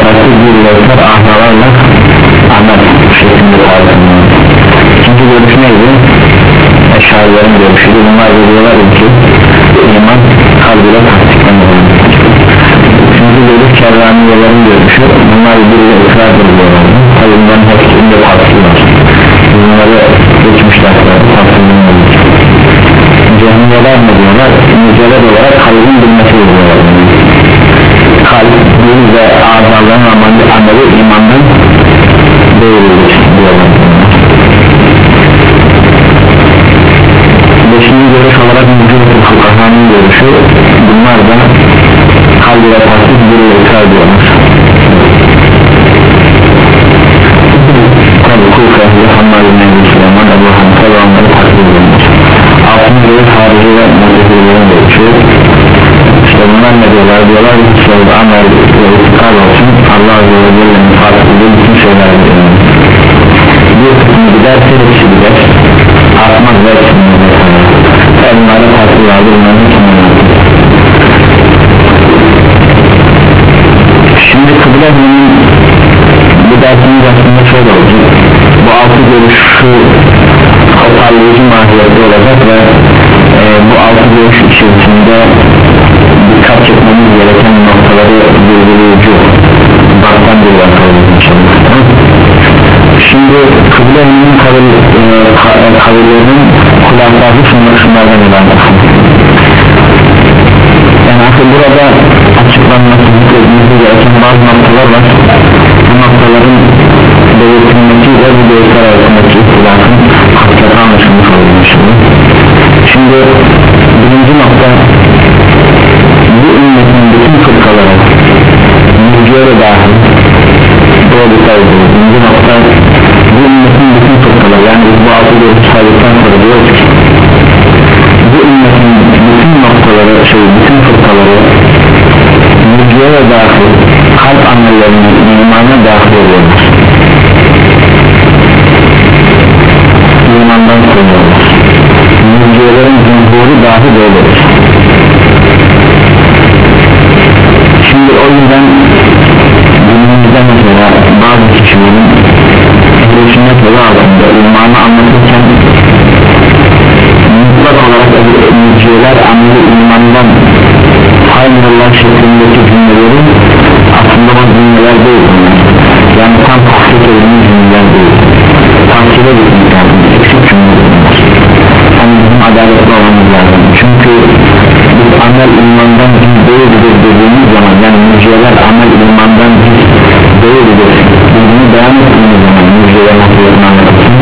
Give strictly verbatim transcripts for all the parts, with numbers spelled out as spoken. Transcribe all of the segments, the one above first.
farklı görüyorlar ahlalarla amel şeklinde tartışılıyor. İkinci görüş neydi? Eşarilerin görüşüydü. Bunlar diyorlar ki iman kalbine tasdiklenir. Üçüncü görüş kerraniyelerin görüşü. Bunlar birbirine ikrardır diyorlar. Tabi bunların hepsinde tartışılıyor. Bunları geçmişler tartışılıyor. Cehmiyeler ne diyorlar? Mücerred olarak kalbin bilmesi diyorlar. Kalp, dil ve azaların ameli imandan değildir diyorlar. Beşinci görüş olarak mücerred fukahanın görüşü. Bunlar da kalb ile tasdik bir ikrar diyorlar. Tabi Kufa, Muhammed bin Ebu Süleyman, Ebu Hamza ve onları takdir ediyorlar. Altın görüş harici ve muhtedirlerin görüşü. İşte bunlar ne diyorlar? Diyorlar ki söz, amel ve itikad olsun Allah Azze ve Celle'nin farkında bütün şeyler ediyor. Bir kısmı giderse hepsi gider. Artmaz ve hepsini gider. Bunlara takdir aldı, bunların kimini. Şimdi kıblenin bu dersimiz aslında şöyle olacak. Bu altı görüşü toparlayıcı mahiyette olacak ve e, bu altı görüş içerisinde dikkat çekmemiz gereken noktaları belirleyici baktan bir bakalım inşallah. Şimdi kıblenin kavillerinin kulakları şunlardan ilerler. Yani aslında burada açıklanması zikredilmesi gereken bazı noktalar var. Bu noktaların belirtilmesi ve bu görüşler arasındaki ihtilafın hakikaten anlaşılmış olduğunu düşünüyorum. Şimdi birinci nokta, bu ümmetin bütün fırkaları mürciye dahil doğrultaydı. Birinci nokta, bu ümmetin bütün fırkaları, yani biz bu altı görüş saydıktan sonra diyoruz ki bu ümmetin bütün noktaları, şey, bütün fırkaları mürciye dahil kalp amellerini imana dahil ediyorlar. İmandan koyuyorlar. Mürciyelerin cumhuru dahi böyledir. Şimdi o yüzden günümüzde mesela bazı kişilerin ehl-i sünnet yolu altında imanı anlatırken mutlak olarak mürciyeler ameli imandan haynallah şeklindeki cümleleri aslında o cümleler değil. Yani tam tahsil edilmiş cümleler değil. Tahsile gitmek lazım. Eksik cümleler. Yani bizim adaletli olmamız lazım. Çünkü biz amel imandan biz değildir dediğimiz zaman, yani mürciyeler amel imandan biz değildir bunu beyan ettiğimiz zaman mürciyeler hakikaten anlatırsın.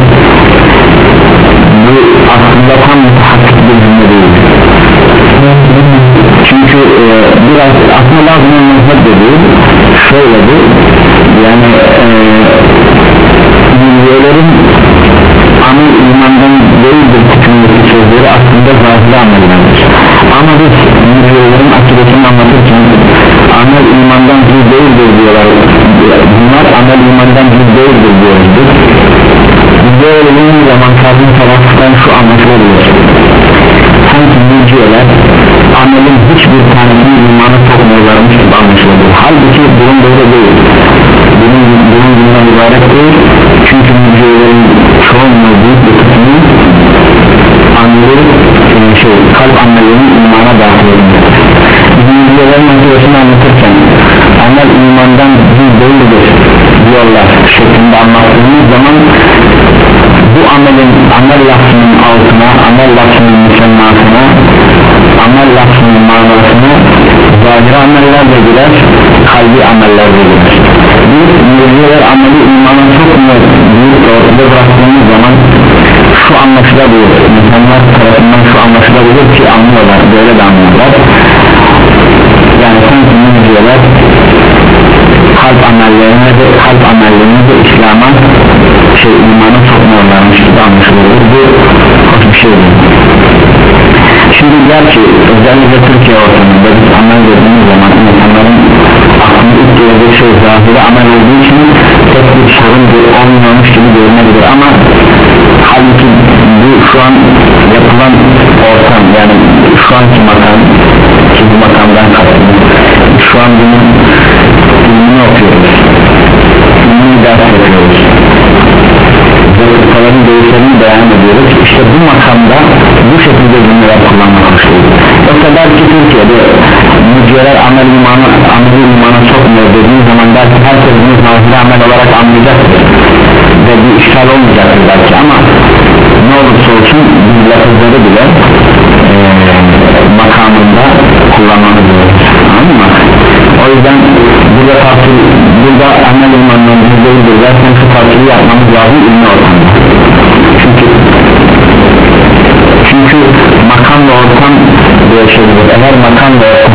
Bu aslında tam mutahakkik bir cümle değil. Çünkü e, biraz aslında lazım olmazsa dediği şöyle bu, yani e, mürciyelerin amel imandan değildir hükümdeki sözleri aslında zahiri amellerdir. Ama biz mürciyelerin akidesini anlatırken amel imandan biz değildir diyorlar. Bunlar amel imandan biz değildir diyoruz. Böyle olduğu zaman karşı taraftan şu anlaşılıyor. Sanki mürciyeler amelin hiçbir tanesini imana sokmuyorlarmış gibi anlaşılıyor. Halbuki durum böyle değil. Bunun bunun bundan ibaret değil. Çünkü mürciyelerin çoğunluğu büyük bir kısmı amelin şey, kalp amelinin imana dahil edilir. Mürciyelerin mürciyesini anlatırken amel imandan değil değildir diyorlar şeklinde anlattığımız zaman bu amelin, amel lafının altına, amel lafının müsemmasına, amel lafının manasına zahiri ameller de girer, kalbi ameller de girer. Biz mürciyeler ameli imana çok mu büyük ortada bıraktığımız zaman şu anlaşılabilir, insanlar tarafından şu anlaşılabilir ki anlıyorlar, böyle de anlıyorlar. Yani sanki mürciyeler kalp amellerine de kalp amellerine de İslam'a şey imana sokmuyorlarmış gibi anlaşılıyor. Bu hoş bir şey değil. Şimdi gerçi özellikle Türkiye ortamında biz amel dediğimiz zaman insanların aklını ilk geldiği şey zahiri amel olduğu için tek bir sorun olmuyormuş gibi görünebilir ama halbuki bu şu an yapılan ortam, yani şu anki makam ki bu makamdan kastım şu an bunun ilmini okuyoruz. makamda bu şekilde cümleler kullanmak hoşludur. Yoksa belki Türkiye'de mücadeleler amel imanı, amel imanı sokmuyor dediğin zaman belki herkes bunu zahiri amel olarak anlayacaktır ve bir işgal olmayacaktır belki, ama ne olursa olsun biz lafızları bile e, makamında kullanmamız gerekir, anladın mı? O yüzden burada tafsir, burada amel imanından yüzdeyidir zaten şu tafsiri yapmamız lazım ilmi ortamda. Çünkü çünkü makamla ortam değişebilir. Eğer makamla ortam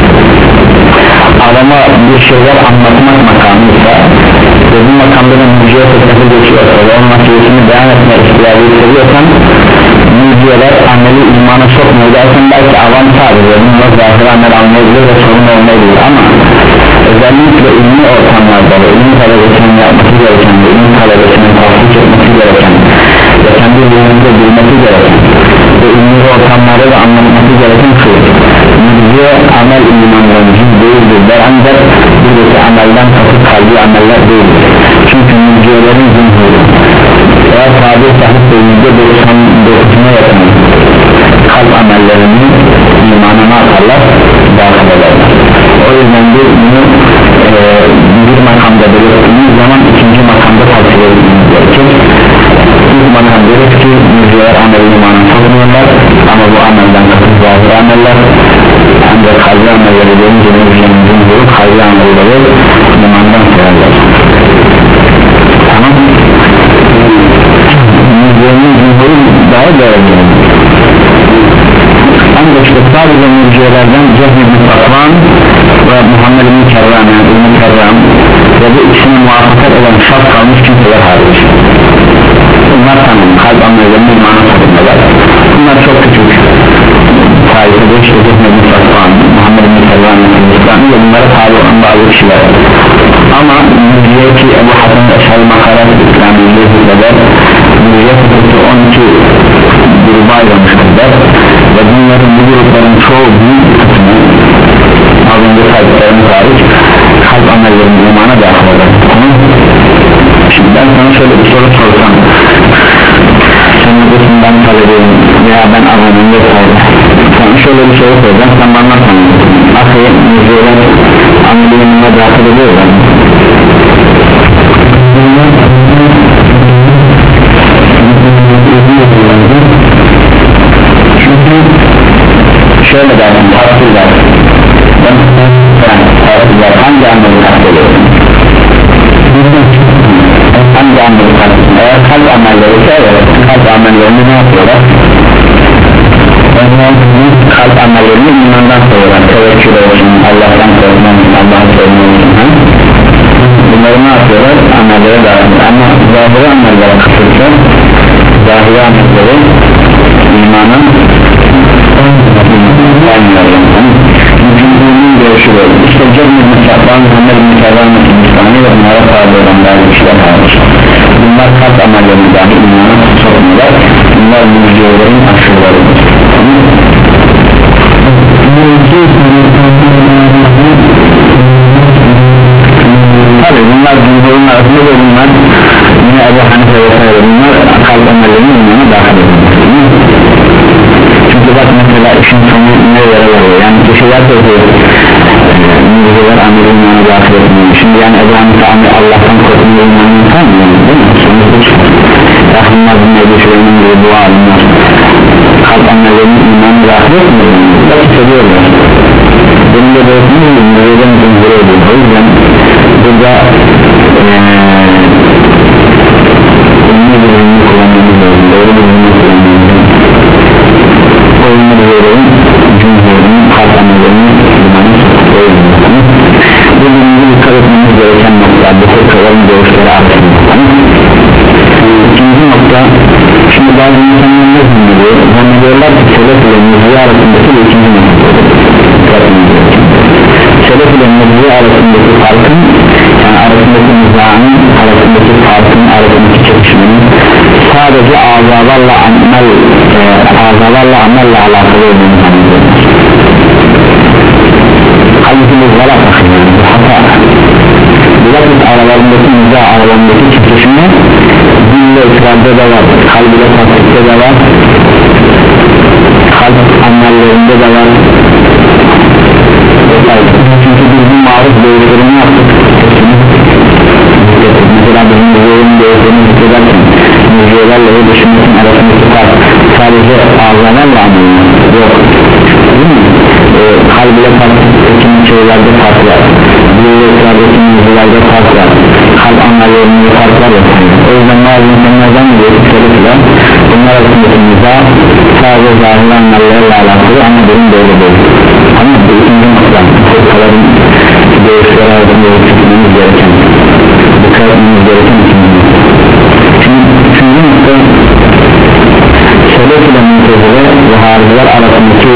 adama bir şeyler anlatmak makamıysa ve bu makamda da mücadele tekniği geçiyorsa ve onun aktivitesini beyan etme ihtiyacı hissediyorsan mücadeleler ameli imana sokmuyor dersen belki avam sadece bununla zahir amel anlayabilir ve sorun olmayabilir, ama özellikle ilmi ortamlarda ve ilmi talebesinin yapması gereken ve ilmi talebesinin tahsis etmesi gereken ve kendi zihninde bilmesi gereken ve ilmi ortamlarda da anlaması gereken şu: müziğe amel imandan cüz değildir der, ancak buradaki amelden kasıt kalbi ameller değildir. Çünkü müziğelerin zihnleri eğer tabir sahip de yüzde doksan dokuzuna yakın kalp amellerini imanına atarlar, dâhil ederler. O yüzden de bunu e, bir makamda belirttiğimiz zaman ikinci makamda takdir edilmemiz gerekir. İlk makam deriz ki müziğler amel imanına sokmuyorlar, ama bu amelden kasıt zahir ameller, ancak kalbi amelleri deyince müziğimizin vurup kalbi amelleri imandan sayarlar. Tamam mı? Müziğinin cümhuri daha değerli. Ancak işte sadece mürciyelerden Cehd ibn Safvan ve Muhammed ibn Kerram yani ibn Kerram ve bu ikisine muvaffakat eden şart kalmış kimseler hariç. Bunlar tanım, kalp amellerinin imana sapındalar. Bunlar çok küçük sayesinde işte Cehd ibn Safvan, Muhammed ibn Kerram ve bunlara tabi olan bazı kişiler. Ama mürciye ki Ebu Hasan Eşhal Makarat İslami'yle hükmeder, mürciye kısıtı on iki gruba ayrılmıştır der ve bunların bu grupların çoğu büyük bir kısmı az önce saydıklarımız hariç kalp amellerinin imana dahil eder. Şimdi ben sana şöyle bir soru sorsam, senin ödüsün ben talebeyim veya ben alanım vesaire, sana şöyle bir soru soracağım, sen bana anlatsan nasıl müziğler amellerine dahil ediyorlar? Çünkü şöyle dersin, tavsiye dersin, ben tavsiye dersin, hangi ameli tavsiye ediyorsun? Hangi ameli tavsiye ediyorsun? Eğer kalp amelleri ise evet, kalp amellerini ne yapıyorlar? Kalp amellerini imandan sayıyorlar, tevekkül olsun, Allah'tan korkman, Allah'ın sevmen olsun. Bunları ne yapıyorlar? Amellere dahil. Ama zahiri amellere kısıtlı, zahiri amelleri imanın cümlenin görüşü böyle. İşte Cemil Müslüman, Muhammed Müslüman, Müslüman ve bunlara tabi olan bazı kişiler varmış. Bunlar kalp amellerini dahil imana sokmuyorlar. Bunlar müjdelerin aşırılarıdır. Tabi bunlar cümlenin arasında ve bunlar yine Ebu Hanife vesaire bunlar kalp amellerini imana dahil edilir. Çünkü bak mesela işin sonu ne yere varıyor, yani kişiler söylüyor müjdeler amel imana dahil etmiyor. Şimdi yani Ebu Hanife amel Allah'tan korkmuyor imanını tanımıyor değil mi? Sonuçta Rahimler bin Ebu Şüreyn'in gibi dua alimler kalp amellerinin imanı dahil etmiyor, da hissediyorlar. Benim de belirtmiyor mu? Müjdelerin cümhuri ediyor. O yüzden burada ünlü bir ünlü kullanmamız lazım, doğru bir ünlü kullanmamız lazım. O ünlü verelim cümhurinin kalp amellerinin imanı koyulmasını. Bu ünlü dikkat etmemiz gereken nokta bu fırkaların görüşleri arasında. İkinci nokta, şimdi bazı insanlar ne zannediyor? Zannediyorlar ki selef ile müziği arasındaki bu ikinci nokta. Selef ile müziği arasındaki farkın, yani arasındaki mizahın, arasındaki farkın, arasındaki çekişmenin sadece azalarla amel, e, azalarla amelle alakalı olduğunu zannediyorlar. Halbuki bu valla bakın yani, bu hata. bilakis aralarındaki niza, aralarındaki titreşimle dille ikrarda da var, kalb ile tasdikte de var, kalp amellerinde de var. Çünkü biz bu maruz görüşlerini yaptık. Mesela bizim müzeyenin görüşlerini hissederken müzeyelerle ve dışındaki arasındaki fark sadece ağzalarla anılıyor, yok değil mi? E, kalb ile tasdikteki şeylerde fark var, dille ikrardaki müzelerde fark var, kalp amellerinde fark var. O yüzden bazı insanlardan diyor ki şöyle bunlar arasındaki müza sadece zahir amellerle alakalı ama benim böyle değil. Ama bu ikinci nokta fırkaların görüşleri arasında ölçütmemiz gereken, dikkat etmemiz gereken ikinci nokta. Şimdi üçüncü nokta selef ile mutezile ve hariciler arasındaki,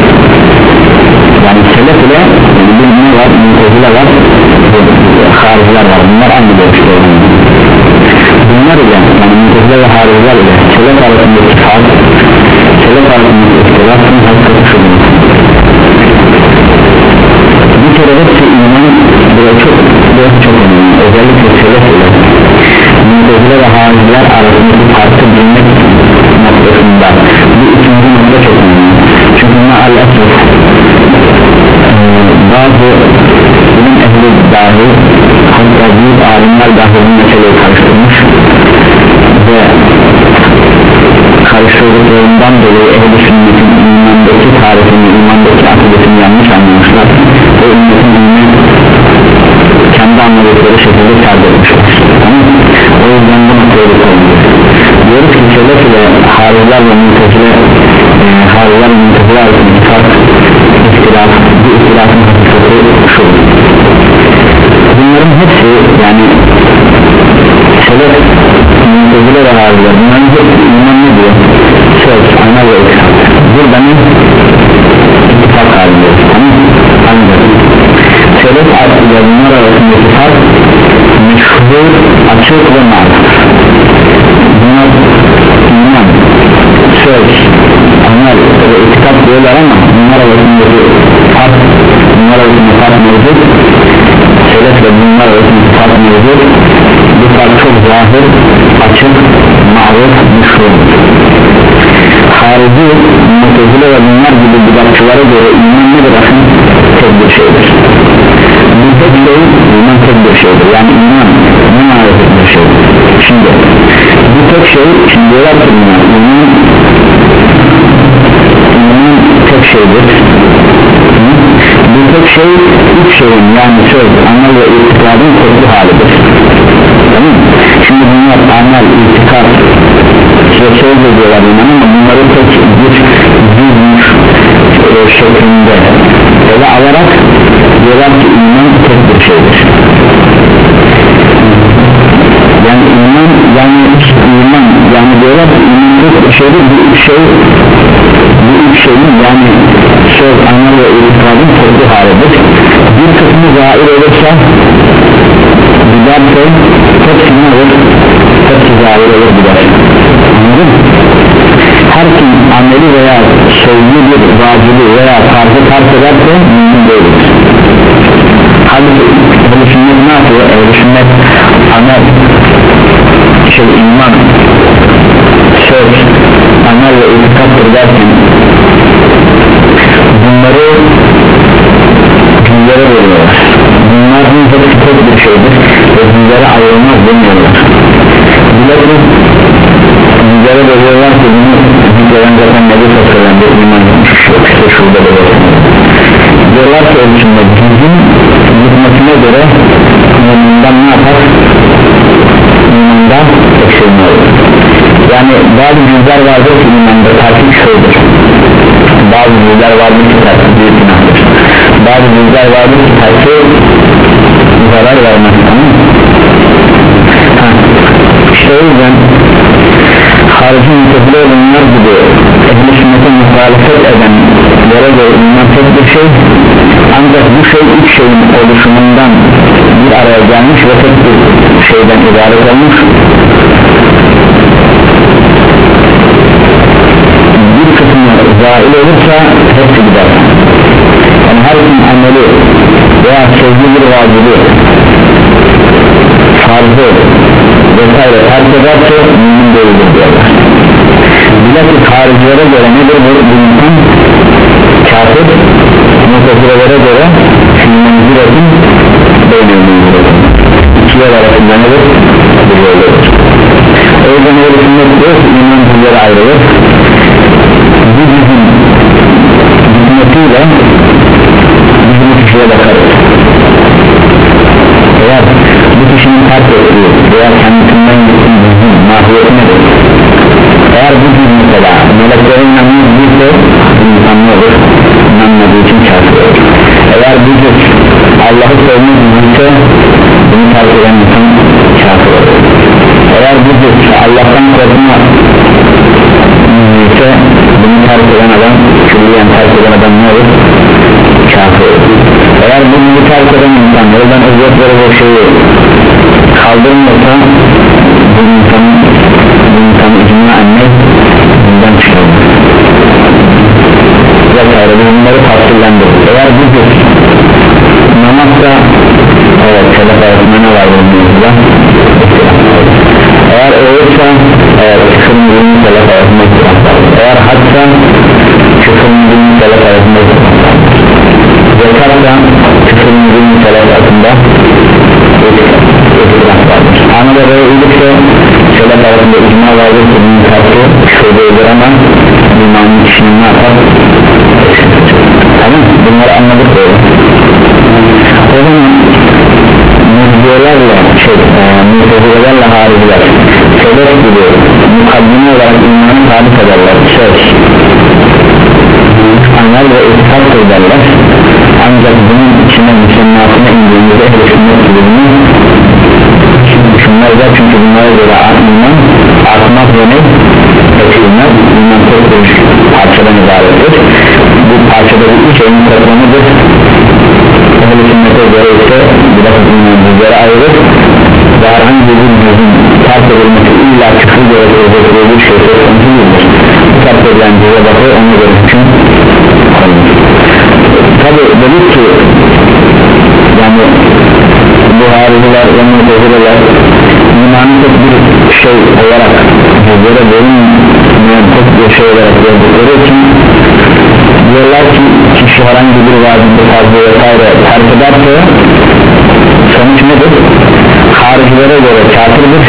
yani selef ile bir ne var, mutezile var, hariciler var, bunlar aynı görüşte olan. Bunlar ile yani mutezile ve hariciler ile selef arasındaki fark, selef arasındaki ihtilafın hakikati şudur. Bir kere hepsi iman, buraya çok çok çok önemli, özellikle selef ile mutezile ve hariciler arasındaki farkı bilmek noktasında bu ikinci nokta çok önemli. Çünkü maalesef bazı ilim ehli dahi, hatta büyük alimler dahi bu meseleyi karıştırmış ve karıştırdıklarından dolayı ehl-i sünnetin imandaki tarifini, imandaki akidesini yanlış anlamışlar ve ümmetin ilmi kendi anladıkları şekilde tercih etmişler. O yüzden bu noktaya dikkat diyoruz ki selef ile hariciler ve mutezile e, hariciler ve mutezile arasındaki fark ihtilaf, bu ihtilafın hakikati şu. Bunların hepsi yani selef, mutezile ve hariciler bunların hepsi iman ne diyor? Söz, amel ve ikrar. Burada ne? İttifak halinde. Ancak selef ile bunlar arasındaki fark meşhur, açık ve maruf. Bunlar iman, söz, amel ve itikad diyorlar ama bunlar arasındaki fark, bunlar arasındaki fark mevcut. Selef ve bunlar arasındaki fark mevcut. Bu fark çok zahir, açık, maruf, meşhur. Harici, mutezile ve bunlar gibi bidatçılara göre iman nedir? Tek bir şeydir. Bu tek şey, iman tek bir şeydir. Yani iman ne marifet bir şeydir. Şimdi bu tek şey, şimdi diyorlar ki iman, iman, iman tek şeydir. Bu tek şey, üç şeyin yani söz, amel ve itikadın toplu halidir. Tamam mı? Şimdi bunlar amel, itikad ve söz ediyorlar iman ama bunları tek bir düzmüş e, şeklinde ele alarak diyorlar ki iman tek bir şeydir. Yani iman yani iman yani diyorlar ki iman tek bir şeydir. Bu üç şey, bu üç şeyin yani söz, amel ve itikadın toplu halidir. Bir kısmı zahir olursa giderse hepsini olur, hepsi zahir olur gider. Anladın mı? Her kim ameli veya sözlü bir vacibi veya farzı terk ederse mümkün değildir. Halbuki ehl-i sünnet ne yapıyor? Ehl-i sünnet amel, şey iman, söz, amel ve itikattır derken bunları cümlere veriyorlar. Bunların hepsi tek bir şeydir ve cümlere ayrılmaz demiyorlar. Bilakis cümlere veriyorlar ki bunu cümleden zaten Nebi Sassalem'de iman etmiş işte şurada da var. Diyorlar ki ölçümde cüzün hükmetine göre imanından ne yapar? İmandan eksilme olur. Yani bazı cüzler vardır ki imanda takip şöyledir. Bazı cüzler vardır ki takip büyük günahdır. Bazı cüzler vardır ki takip zarar vermez. İşte o yüzden harici mutezile bunlar gibi ehl-i sünnete muhalefet edenlere göre iman tek bir şey, ancak bu şey üç şeyin oluşumundan bir araya gelmiş ve tek bir şeyden ibaret olmuş. Bir kısmı zahil olursa hepsi gider. Yani her kim ameli veya sözlü bir vacibi namazı vesaire terk ederse mümin değildir diyorlar. Bilakis haricilere göre nedir bu insan? Kafir, mutezilelere göre filmenziletin beynelmenziletin iki yol arasında nedir? Bir yoldur. O yüzden öyle sünnet diyor ki iman bizlere ayrılır. Bu bizim hikmetiyle bizim kişiye bakarız. Eğer bu kişinin terk ettiği veya kendisinden gittiği bizim mahiyeti nedir? Eğer bu cüz mesela meleklerin inanmıyor değilse insanlı olur, inanmadığı için kafir olur. Eğer bu cüz Allah'ı sevmiyor değilse bunu terk eden insan kafir olur. Eğer bu cüz Allah'tan korkma değilse bunu terk eden adam, külliyen terk eden adam ne olur? Kafir olur. Eğer bunu terk eden insan yoldan özgür verecek şeyi kaldırmıyorsa bu insanın bu insanı icma anne bundan çıkarır vesaire bunları tafsirlendirir. Eğer bu bir namazda evet selef arasında ne var bunun eğer olursa evet küfürün bunun selef arasında eğer hatta küfürün bunun selef arasında zekatla küfürün bunun selef arasında ama da böyle olursa selef arasında icma vardır ki bunun karşı şöyle olur ama imanın kişinin ne yapar? Tamam bunları anladık böyle. O zaman müzdiyelerle şey, e, müzdiyelerle hariciler selef gibi mukaddime olarak imanı sabit ederler söz anlar ve itikat ederler ancak bunun içine müsennatına indiğimizde ehl-i sünnet gibi bunu düşünmezler çünkü bunlara göre iman artmak ve ne? Eksilmez iman tek bir parçadan ibarettir bu parçada bu üç şeyin toplamıdır ehl-i sünnete göre ise biraz iman bizlere ayrılır ve herhangi bir cüzün terk edilmesi illa küfür gerektirecek bir şey söz konusu değildir terk edilen cüze bakıyor ona göre hüküm tabi dedik ki yani bu hariciler ve mutezileler imanı tek bir şey olarak cüzlere bölünmeyen tek bir şey olarak gördükleri için diyorlar ki kişi herhangi bir vazife fazla vesaire terk ederse sonuç nedir? Haricilere göre kafirdir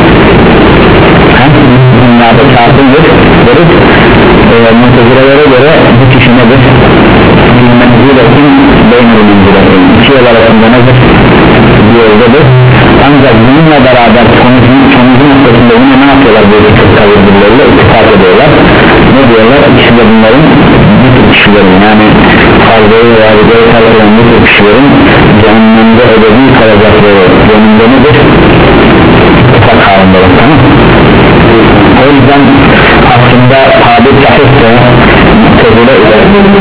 dünyada kafirdir verip e, mutezilelere göre bu kişi nedir? Menziletin beynel menziletin iki yol arasında nedir? Bir yoldadır ancak bununla beraber sonucun noktasında yine ne yapıyorlar bu iki kavurlarıyla ittifak ediyorlar ne diyorlar? İkisi de bunların bu tür kişilerin yani fazlayı veya videoyu terk eden bu tür kişilerin cehennemde ödevi kalacakları yönünde nedir? İttifak halındadır tamam o yüzden aslında tabi sahipse muhtezile ile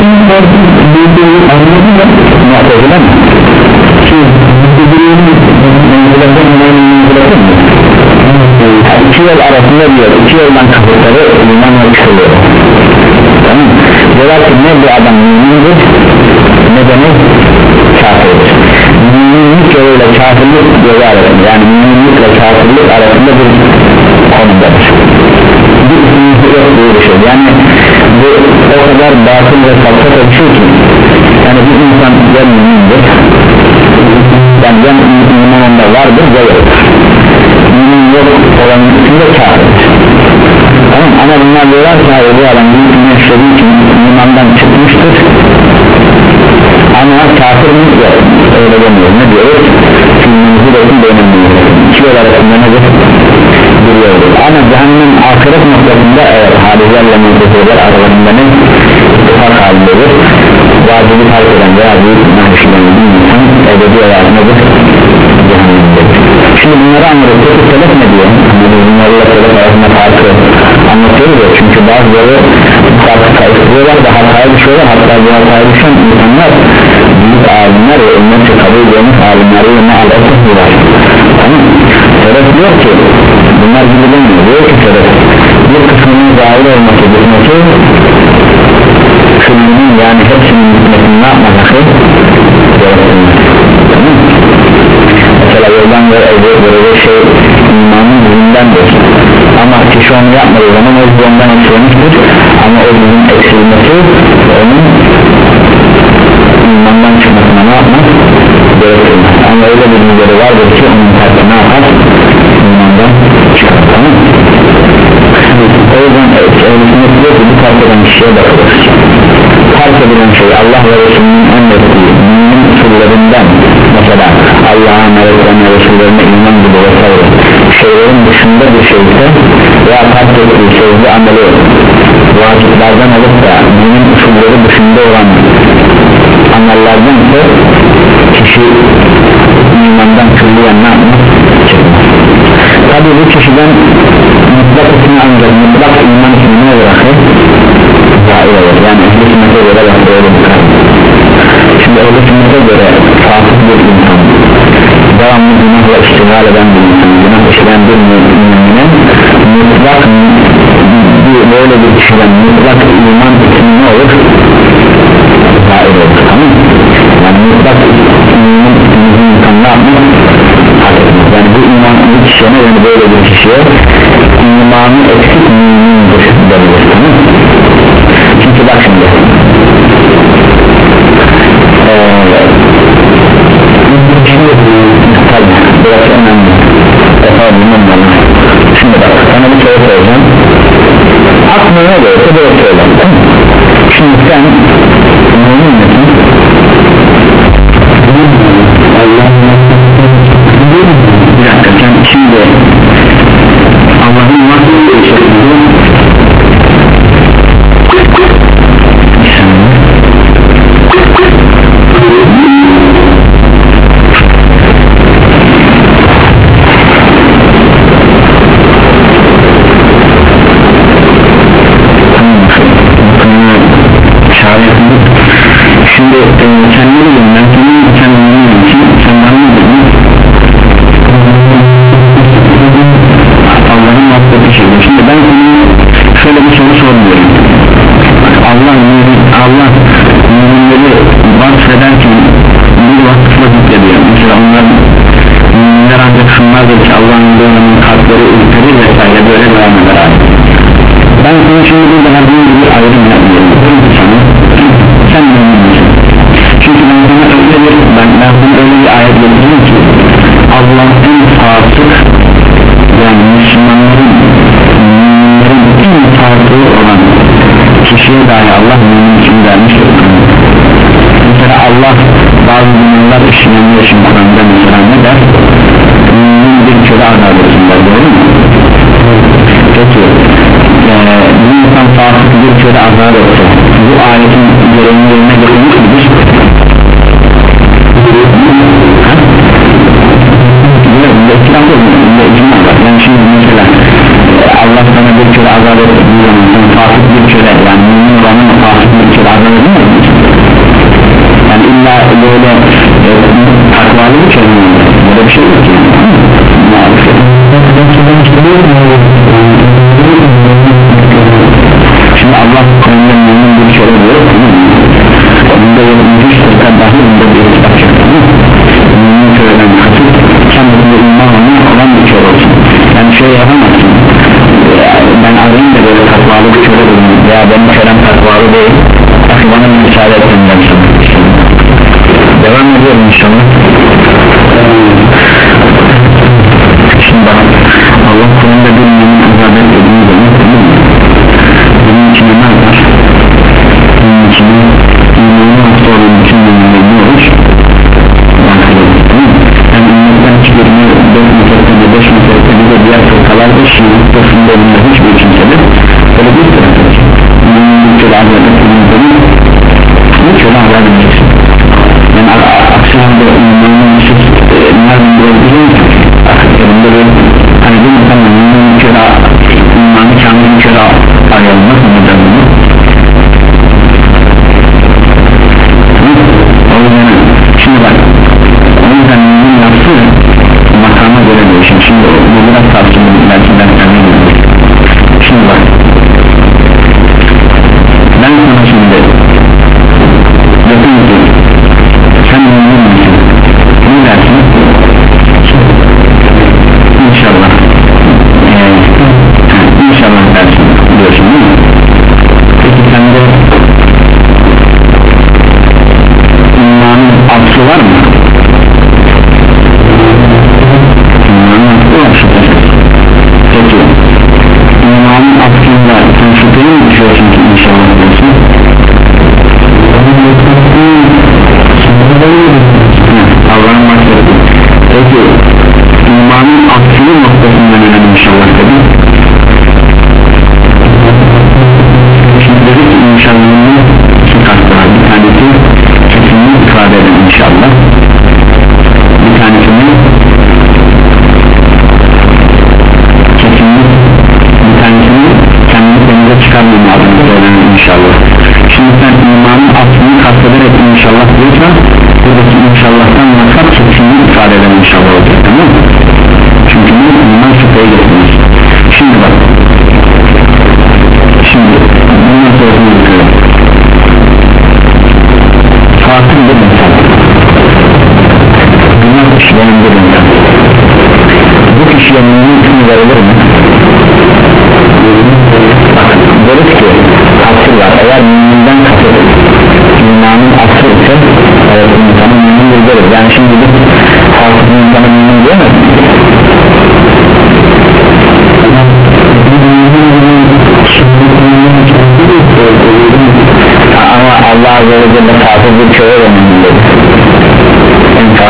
muhtezile mi? ki muhtezilenin menziletin menziletin mi? İki yol arasında diyor iki yoldan kapıtları iman ve kısılıyor tamam diyorlar ki ne bu adam mümindir ne de ne kafirdir müminlik yoluyla kafirlik yolu arasında yani müminlikle kafirlik arasında bir konumdadır bir isimliği yok bir şey yani bu o kadar batıl ve salsat bir şey ki yani bir insan ya mümindir yani ya iman onda vardır ya yok mümin yok olan üstünde kafirdir tamam ama bunlar diyorlar ki hayır bu adam bir iman işlediği için imandan çıkmıştır ama kafir mi yok öyle demiyor ne diyoruz filmimizi de olsun beğenmiyoruz iki yol arasında nedir bir yoldur ama cehennem ahiret noktasında evet haricilerle muhteziler aralarında ne ittifak halindedir vacibi terk eden veya büyük günah işleyen bir insan ebedi olarak nedir cehennemdedir şimdi bunları anladık peki selef ne diyor bunlarla selef arasında farkı anlatıyoruz ya çünkü bazıları farkı karıştırıyorlar da hataya düşüyorlar hatta bu hataya düşen insanlar büyük alimler ve ümmetçe kabul edilmiş alimleri yerine alakasılar tamam selef diyor ki bunlar gibi demiyor diyor ki selef bir kısmının zahir olması bilmesi küllünün yani hepsinin hükmetini ne yapmak gerektiğini tamam mesela yoldan ve evde böyle şey imanın yüzündendir ama kişi onu yapmadığı zaman o yüzünden eksilmiştir ama o yüzün eksilmesi onun imandan çıkmasına ne yapmak gerekirmez ama öyle bir müdürü vardır ki onun tersi ne yapar imandan çıkar, tamam mı? O yüzden ehlisinet diyor ki bu terk eden kişiye bakılır. Terk edilen şey Allah ve Resulünün emrettiği mümin usullerinden, mesela Allah'a, meleklerine, Resullerine iman gibi vesaire şeylerin dışında bir şeyse veya terk ettiği sözlü ameli vaciplerden olup da mümin usulleri dışında olan amellerden ise kişi imandan külliyen ne yapmak çıkmaz. Tabi bu kişiden mutlak ismi ancak mutlak iman ismini bırakır zahir olur, yani ehl-i sünnete göre öyle bir karar. Şimdi ehl-i sünnete göre fasık bir insan, devamlı günahla iştigal eden bir insan, günah işleyen bir mümine mutlak bir, böyle bir kişiden mutlak iman ismi ne olur? Zahir olur, tamam mı? Yani mutlak iman ismini insan ne yapmak? Yani bu iman bir kişiye yani böyle bir kişiye imanı eksik mümindir derilir, tamam mı? Çünkü bak şimdi eee tabi burası önemli efendim önemli. Şimdi bak sana bir soru soracağım, aklına ne gelirse böyle söyle, tamam mı? Şimdi sen mümin misin? Bir dakika, sen şimdi Allah'ın nasıl bir şekilde şimdi e, sen ne bileyim ben senin kendinin için sen bana ne dedin? Allah'ın nasıl bir şey. Şimdi ben sana şöyle bir soru sormuyorum. Allah Allah müminleri vasfederken bir vasıfla zikrediyor. Mesela onlar müminler ancak şunlardır ki Allah'ın dönümünün kalpleri ürperir vesaire böyle devam eder abi. Ben sana şimdi burada herhangi bir ayrım yapmıyorum. Sana sen mümin misin? Çünkü ben sana öyle bir ben, ben sana öyle bir ayet getirdim ki Allah en fasık, yani Müslümanların müminlerin en fasığı olan kişiye dahi Allah mümin için vermiştir. Mesela Allah bazı günler işlenenler için Kur'an'da mesela ne der? Mümin bir köle azab etsinler, doğru mu? Peki ee, bir insan fasık bir köle azab etse bu ayetin gereğini yerine getirmiş midir? Yani şimdi mesela Allah sana bir köle azab ettiği zaman sen fasık bir köle, yani mümin olanın fasık bir köle azab edilmiyor mu? Yani illa böyle e, takvalı bir köle mi? Böyle bir şey yok ki şimdi Allah Kur'an'da mümin bir köle diyor, bunda yetmiş sırka dahi bunda bir kitap çıktı. Mümin köleden kasıt kendisinde iman olan bir köle olsun. Yani şey yapamazsın, ben arayayım da böyle takvalı bir köle bulunur veya benim kölem takvalı değil, akı bana bir müsaade etsin dersin. Devam ediyorum inşallah. Şimdi bak, Allah Kur'an'da bir mümin azab ettiğini görmek, bunun içine ne yapar? Bunun içine imanı hasta olan bütün müminler ne olur? Yani ümmetten hiçbirini dört meselede, beş meselede de diğer fırkalarda şiir sırfında bunlar hiçbir kimsede böyle bir sırasıdır. Mümin bir köle azab ettiğini bu köle azab edeceksin. Yani aksi halde imanın siz nereden görebilirsiniz? Akıtlarında bir hani bu muhtemelen mümin bir köle imanı kamil bir köle arayalımaz mı neden bunu? O yüzden şimdi bak, o yüzden mümin yaptığı makama göre değişim. Şimdi bu biraz tartışılır, belki ben kendime gidiyorum. Şimdi bak, ben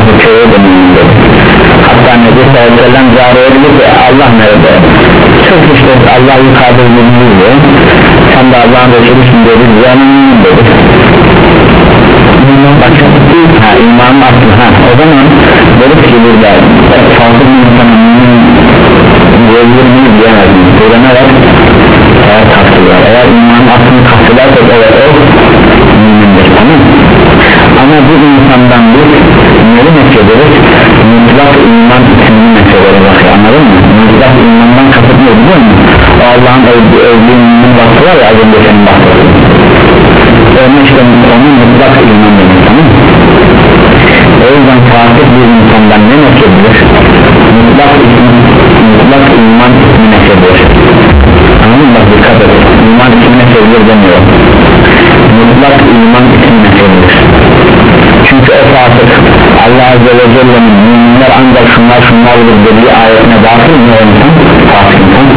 bu köye de mümindir. Hatta Nebi sallallahu aleyhi ve sellem cariye dedi ki Allah nerede? Çok işte Allah yukarıda bilmiyor. Sen de Allah'ın Resulüsün dedi, yani mümin dedi. Bakın ha imanın aklı ha o zaman dedik ki burada fazla bir insanın mümin mümin diyemez mi? Burada ne var? Eğer kastırlar eğer imanın aklını kastırlarsa evet o mümindir, tamam. Ama bu insandan biz neri nefrederiz? Mutlak iman isimli nefrederiz, bakıyor, anladın mı? Mutlak imandan kasıtmıyor biliyor musun? O Allah'ın övdüğünün vakti var ya az önce senin vakti. Onun işte onun mutlak iman demek, tamam. O yüzden fasık bir insandan ne nefredilir? Mutlak iman, mutlak iman ismi nefredilir. Anladın mı? Bak dikkat et, iman ismi nefredilir demiyor. Mutlak iman ismi nefredilir. Çünkü o fasık Allah Azze ve Celle'nin müminler ancak şunlar şunlardır dediği ayetine dahil mi o insan? Fasık insan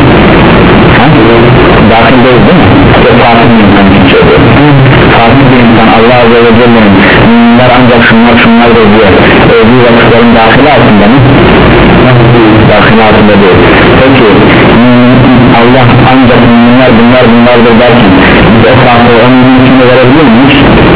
dahil değil değil mi? O fasık bir insan için söylüyor. Fasık bir insan Allah Azze ve Celle'nin müminler ancak şunlar şunlardır diye övdüğü vakıfların dahil altında mı? Dahil altında değil. Peki Allah ancak müminler bunlar bunlardır derken biz o fasığı o mümin içinde verebilir miyiz?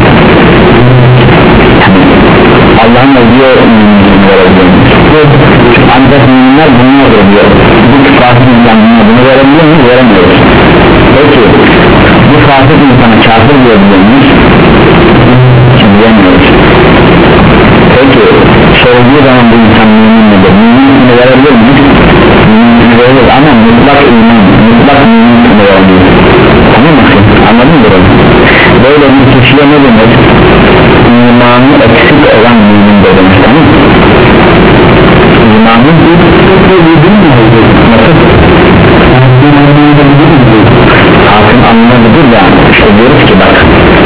Allah'ın övdüğü müminliğini verebilir miyiz? Ancak müminler bunlardır diyor. Bu fasık insan bunu verebilir miyiz? Veremiyoruz. Peki bu fasık insana kafir diyebilir miyiz? Diyemiyoruz. Peki sorulduğu zaman bu insan mümin midir? Müminliğini verebilir miyiz? Müminliğini verebilir ama mutlak iman, mutlak müminliğini verebilir. Tamam mı? Anladın mı bunu? Böyle bir kişiye ne denir? İmanı eksik olan mümin denir, tamam mı? İmanı bir nasıl? Hakim anlayabilir ya, işte diyoruz ki bak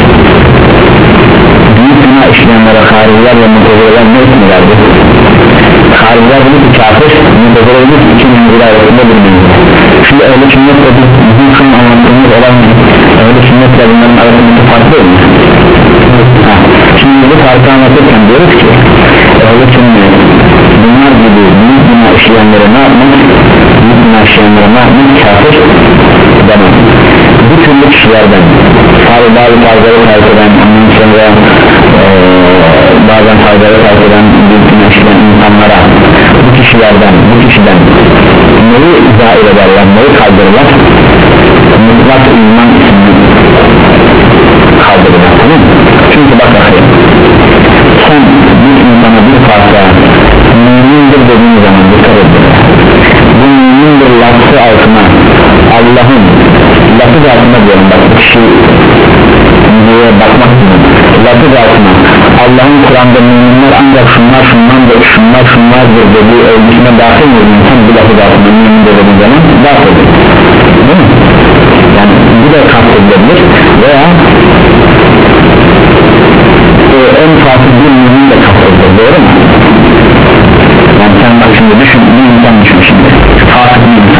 büyük günah işleyenlere hariciler ve mutezileler ne ismi verdi? Hariciler dedi ki kafir, mutezileler dedi ki iki menzile arasında bir menzile. Şimdi öyle sünnetle biz bizim şu anlattığımız olan öyle sünnetle bunların arasında farklı değil mi? Ha. Şimdi bu farkı anlatırken diyoruz ki öyle sünnet bunlar gibi büyük günah işleyenlere ne yapmak? Büyük günah işleyenlere ne yapmak? Kafir demem. Bu türlü kişilerden tabi bazı fazları terk eden ondan sonra ee, bazen faydalı terk eden büyük günah işleyen insanlara bu kişilerden bu kişiden neyi zahir ederler, neyi kaldırırlar? Mutlak iman ismini kaldırırlar, tamam mı? Çünkü bak bakayım sen bir insana bir parça mümindir dediğin zaman dikkat edin bu mümindir lafı altına Allah'ın lafı altına diyorum bak kişi diye bakmak için lafı altına Allah'ın Kur'an'da müminler ancak şunlar şunlardır şunlar şunlardır dediği ölçüsüne dahil mi insan bu lafı altına mümindir dediği zaman dahil değil mi? Yani bu da kastedilebilir veya e, en farklı bir mümin de kastedilir, doğru mu? Yani sen bak şimdi düşün, bir insan düşün şimdi farklı bir insan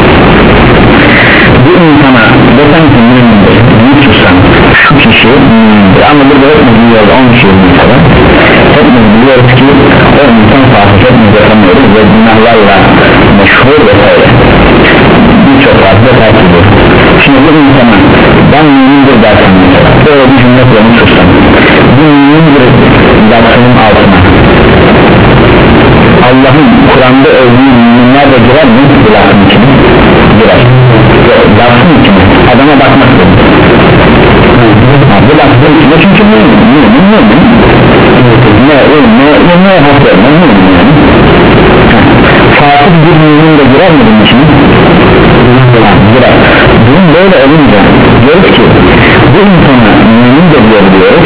bu insana desen ki mümindir büyük tutsan şu kişi mümindir ama burada hepimiz biliyoruz on kişi mesela hepimiz biliyoruz ki o insan farklı hepimiz yapamıyoruz ve günahlarla meşhur vesaire birçok farklı takip ediyor. Şimdi bu insana ben mümindir dersen mesela böyle bir cümle kurulmuş tutsan bu mümindir dersinin altına Allah'ın Kur'an'da övdüğü müminler de girer mi? Bu lafın içine girer. Lafın içine adama bakmak yok. Bu lafın içine çünkü mümin mümin mümin ne ne ne ne haklı mümin yani fasık bir mümin de girer mi bunun içine? Girer. Bunun böyle olunca diyoruz ki bu insana mümin de diyoruz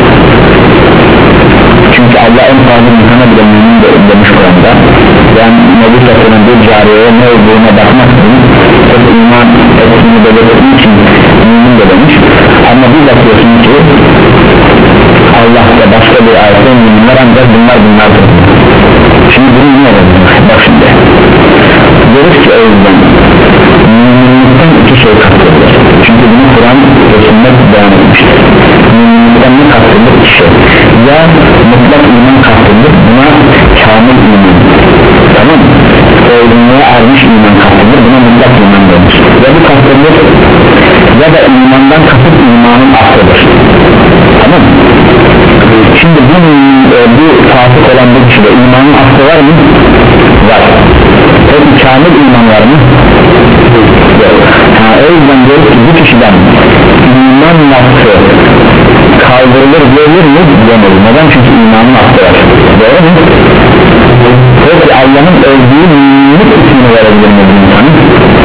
çünkü Allah en fazla insana bile mümin de demiş Kur'an'da yani Nebi Sallallahu bir cariyeye ne olduğuna bakmaksın o iman ettiğini belirttiği için mümin de demiş ama bir bakıyorsun ki Allah'ta başka bir ayette müminler ancak bunlar bunlardır şimdi bunu ne olur bak şimdi diyoruz ki o yüzden müminlikte müminlikten iki şey kastedilir. Çünkü bunu Kur'an ve sünnet beyan etmiştir. Müminlikten ne kastedilir? İki şey. Ya mutlak iman kastedilir, buna kamil iman, tamam mı? Olgunluğa ermiş iman kastedilir, buna mutlak iman denir. Ya bu kastedilir ya da imandan kasıt imanın aslıdır, tamam mı? Şimdi bu, e, bu fasık olan bir kişide imanın aslı var mı? Var. Peki kamil iman var mı? Ha, o yüzden diyoruz ki bu kişiden iman aslı kaldırılır diyebilir mi? Diyemeyiz. Neden? Çünkü imanın aslı var. Doğru mu? Peki Allah'ın öldüğü müminlik ismini verebilir mi bu insanın?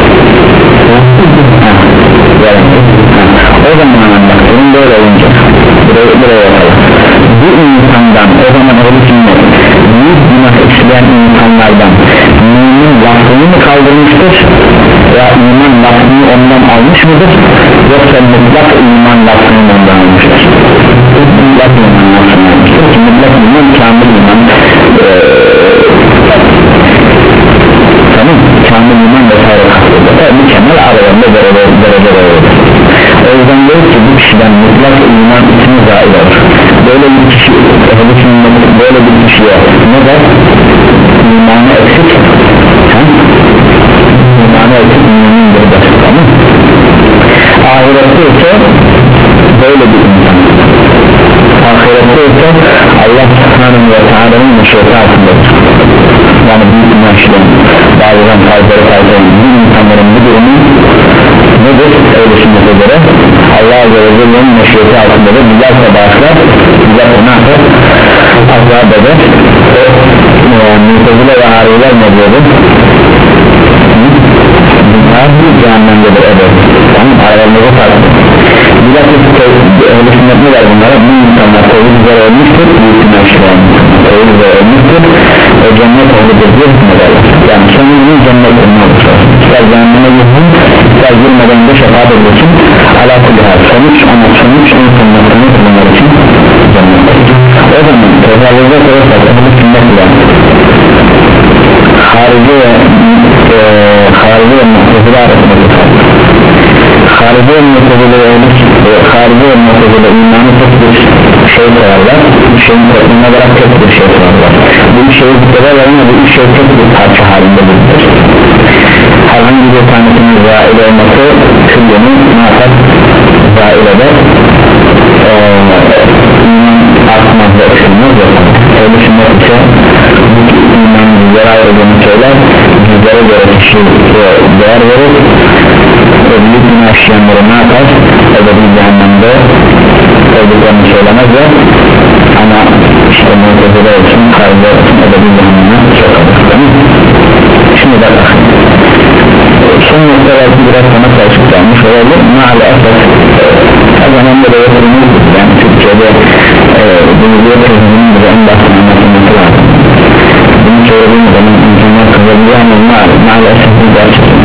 O zaman anlattığım böyle olunca buraya, buraya yapalım. Bu insandan o zaman öyle sünnet büyük günah işleyen insanlardan mümin lafını mı kaldırmıştır ya iman lafını ondan almış mıdır yoksa mutlak iman lafını ondan almıştır? Mutlak iman lafını almıştır ki mutlak iman kamil iman ee, tamam kamil iman vesaire kastedilir. Evet, mükemmel aralarında derece derece o yüzden diyor ki bu kişiden mutlak iman ismi zahir olur. Böyle bir kişi böyle bir kişiye ne der? İmanı eksik ha? İmanı eksik mümindir der, tamam mı? Ahirette ise böyle bir insan ahirette ise Allah subhanahu ve teala'nın meşrutu altındadır. Yani büyük günahçıların bazen fazları fazları bu insanların bu durumu nedir? Öyle sünnete göre Allah Azze ve Celle'nin meşrutu altındadır. Güzelse bağışlar, güzelse ne yapar? Azab eder. Mutezile ve hariler ne diyordu? Bunlar bir cehennemdedir, evet. Tamam, aralarında farklı. Güzelse öyle sünnet ne der bunlara? Bu insanlar tevhid üzere ölmüştür, büyük günahçılar tevhid üzere ölmüştür ve cennet oludur diye hükmederler. Yani sonunun cennet olma olur. İster cehenneme gitsin, ister girmeden de şefaat edilsin. Alâkulli hâl sonuç ama sonuç en sonunda sonuç bunlar için cennet. O zaman tezahürde koyarsak öyle sünnet ile harici ve e, harici ve muhtezile arasındaki fark. Harici ve muhtezile harici ve muhtezile imanı tek bir şey koyarlar, bir şeyin toplum olarak tek bir şey koyarlar. Bu üç şeyi tutarlar ama bu üç şey tek bir parça halinde bulunur. Herhangi bir tanesinin zahil olması küllünü ne yapar? Zahil eder. İman artmaz ve eksilmez yapar. Öyle sünnet ise bu imanın zarar olduğunu söyler, bizlere göre kişi değer verir ve büyük günah işleyenleri ne yapar? Ebedi cehennemde olduklarını söylemez ve ama işte muhtezile olsun, kalbe olsun, ebedi cehenneme sokarlar. Şimdi de bakın son nokta belki biraz sana karışık gelmiş olabilir. Maalesef her zaman da da yapılmıştır. Yani Türkçe'de duyuluyor tezinin bize en başta anlatılması lazım. Bunu söylediğim zaman insanlar kızabiliyor ama maalesef bu gerçekten.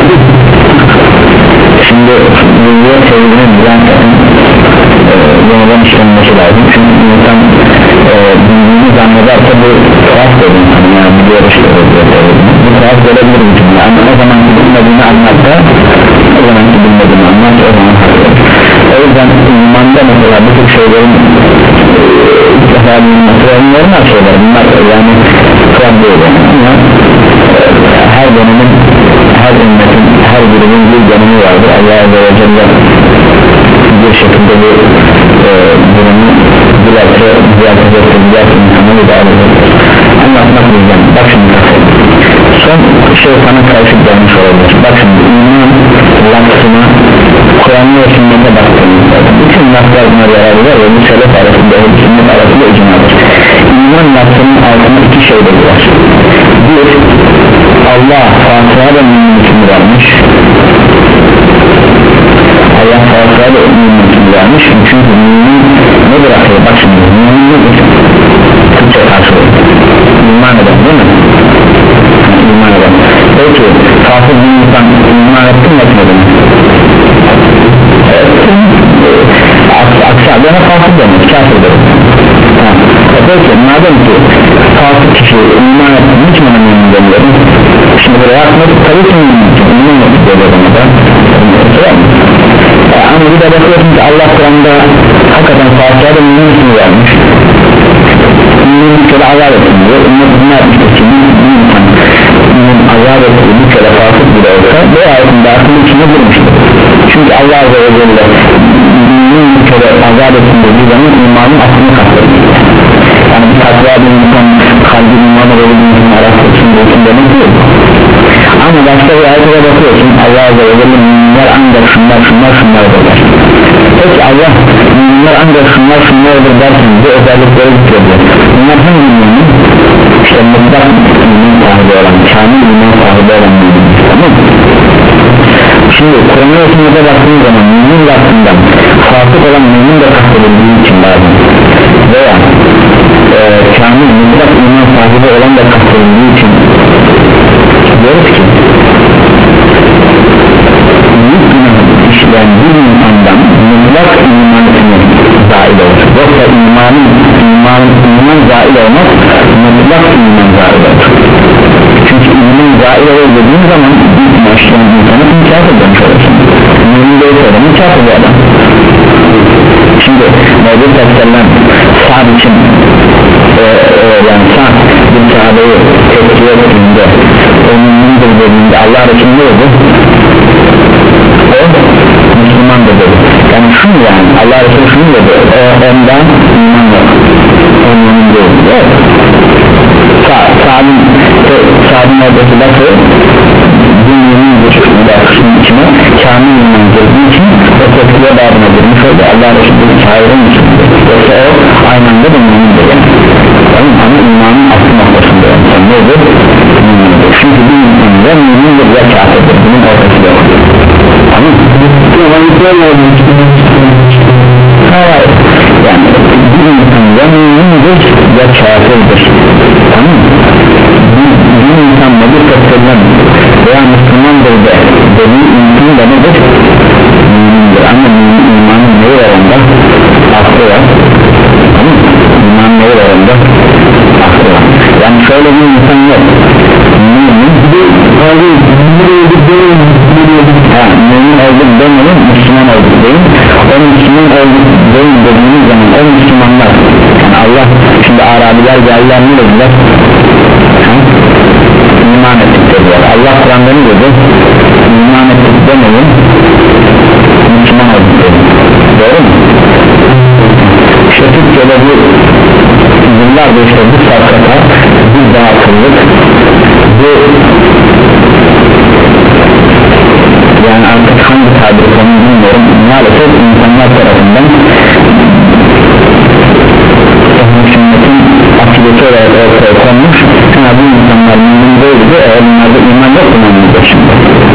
Şimdi duyuluyor tezinin bilen yeniden işlenmesi lazım. Çünkü insan bildiğini zannederse bu tuhaf dedi. Yani biliyor işte bu tuhaf gelebilir mi? Yani o zaman bilmediğini anlatta o zaman ki bilmediğini anlat o zaman haklıdır. O yüzden imanda mesela bu tür şeylerin ilk defa bilinmesi ve normal şeyler bunlar yani tuhaf değil ama her dönemin her ümmetin her birinin bir dönemi vardır. Allah Azze ve Celle bir şekilde bu e, durumu dilerse düzeltecektir, dilerse insanı idare edecektir. Anlatmak bizden. Bak şimdi son şey sana karışık gelmiş olabilir. Bak şimdi iman lafzına Kur'an'ı ve sünnete baktığımızda bütün laflar buna yararlılar ve bu selef arasında ve sünnet arasında icmadır. İman lafzının altında iki şey de var. Bir, Allah Fatiha'da da mümin hükmü vermiş. Allah Fatiha'da da mümin hükmü vermiş. Çünkü mümin ne bırakıyor? Bak şimdi mümin nedir? Türkçe karşılığı iman eden değil mi? İman eden. Peki kafir bir insan iman ettin mi etmedin mi? Aksi adına kafir demek, kafir demek. Peki madem ki kafir kişi iman ettin hiç mi mümin demiyorum? Şimdi buraya atmadık tabii ki mümin için iman ettik böyle zamanda mesela bakıyorsun ki Allah Kur'an'da hakikaten Fatiha'da mümin ismi vermiş, mümin bir kere azap etsin diyor. Ümmet ne yapmıştır ki mümin azap etsin bir kere fasık bile olsa bu ayetin dağıtının içine girmiştir. Çünkü Allah Azze ve Celle mümin bir kere azap etsin dediği zaman imanın aslını katlarır. Yani bir takva bir insan kalbi imanı ve bir insan araştırsın diyorsun demek değil. Ama başka bir ayete bakıyorsun Allah Azze ve Celle müminler ancak şunlar şunlar şunlar derler. Peki Allah müminler ancak şunlar şunlar olur derken bu özellikleri zikrediyor. Bunlar hangi mümin? İşte mutlak mümin sahibi olan, kamil mümin sahibi olan mümin. Tamam mı? Şimdi Kur'an'a okumada baktığın zaman mümin lafından fasık olan mümin de kastedildiği için lazım. Veya e, kamil mutlak iman sahibi olan da kastedildiği için diyoruz ki büyük günah işleyen bir insandan mutlak iman etmek zahil olur. Yoksa imanın iman, iman zahil olmaz, mutlak iman zahil olur. Çünkü iman zahil olur dediğin zaman bir günah işleyen insanı inkar edilmiş olursun. Mümin değil söylemin çarpı bir adam. Şimdi Mevcut Tasarlan Sa'd için e, e, yani Sa'd bir sahabeyi tepki ettiğinde o mümindir dediğinde Allah Resulü ne oldu? O Müslümandır dedi. Yani şunu yani Allah Resulü şunu dedi, o ondan iman yok, o mümin değil. Evet. Sa'd'ın Sa'd'ın oradaki lafı bir mümindir lafının içine kamil iman girdiği için o tepkiye bağrına girmiş oldu. Allah Resulü çağırır mısın? Yoksa o aynı anda da mümindir yani. Ama imanın aslı noktasında yani nedir? Mümindir. Çünkü bir insan ya mümindir ya kafirdir. Bunun ortası yok. Tamam mı? Hayır. Yani bir insan ya mümindir ya kafirdir. Tamam mı? Bir, bir insan nedir katılır veya Müslümandır de dediği insan da nedir? Mümindir. Ama imanın neyi var onda? Aklı var. Tamam mı? İmanın neyi var onda? Aklı var. Yani şöyle bir insan yok. Mümin mümin olduk demeyin, Müslüman olduk deyin. O Müslüman olduk deyin dediğiniz zaman o Müslümanlar yani Allah şimdi Arabiler geldiler ne dediler? İman ettik dediler. Allah Kur'an'da ne dedi? İman ettik demeyin, Müslüman olduk deyin. Doğru mu? İşte Türkiye'de bu yıllarda işte bu sarkata, bu dağıtılık, bu yani artık hangi tabir konu bilmiyorum, maalesef insanlar tarafından sünnetin akidesi olarak ortaya konmuş. Ha bu insanlar mümin değildi, eğer bunlarda iman yok mu anlayacak şimdi?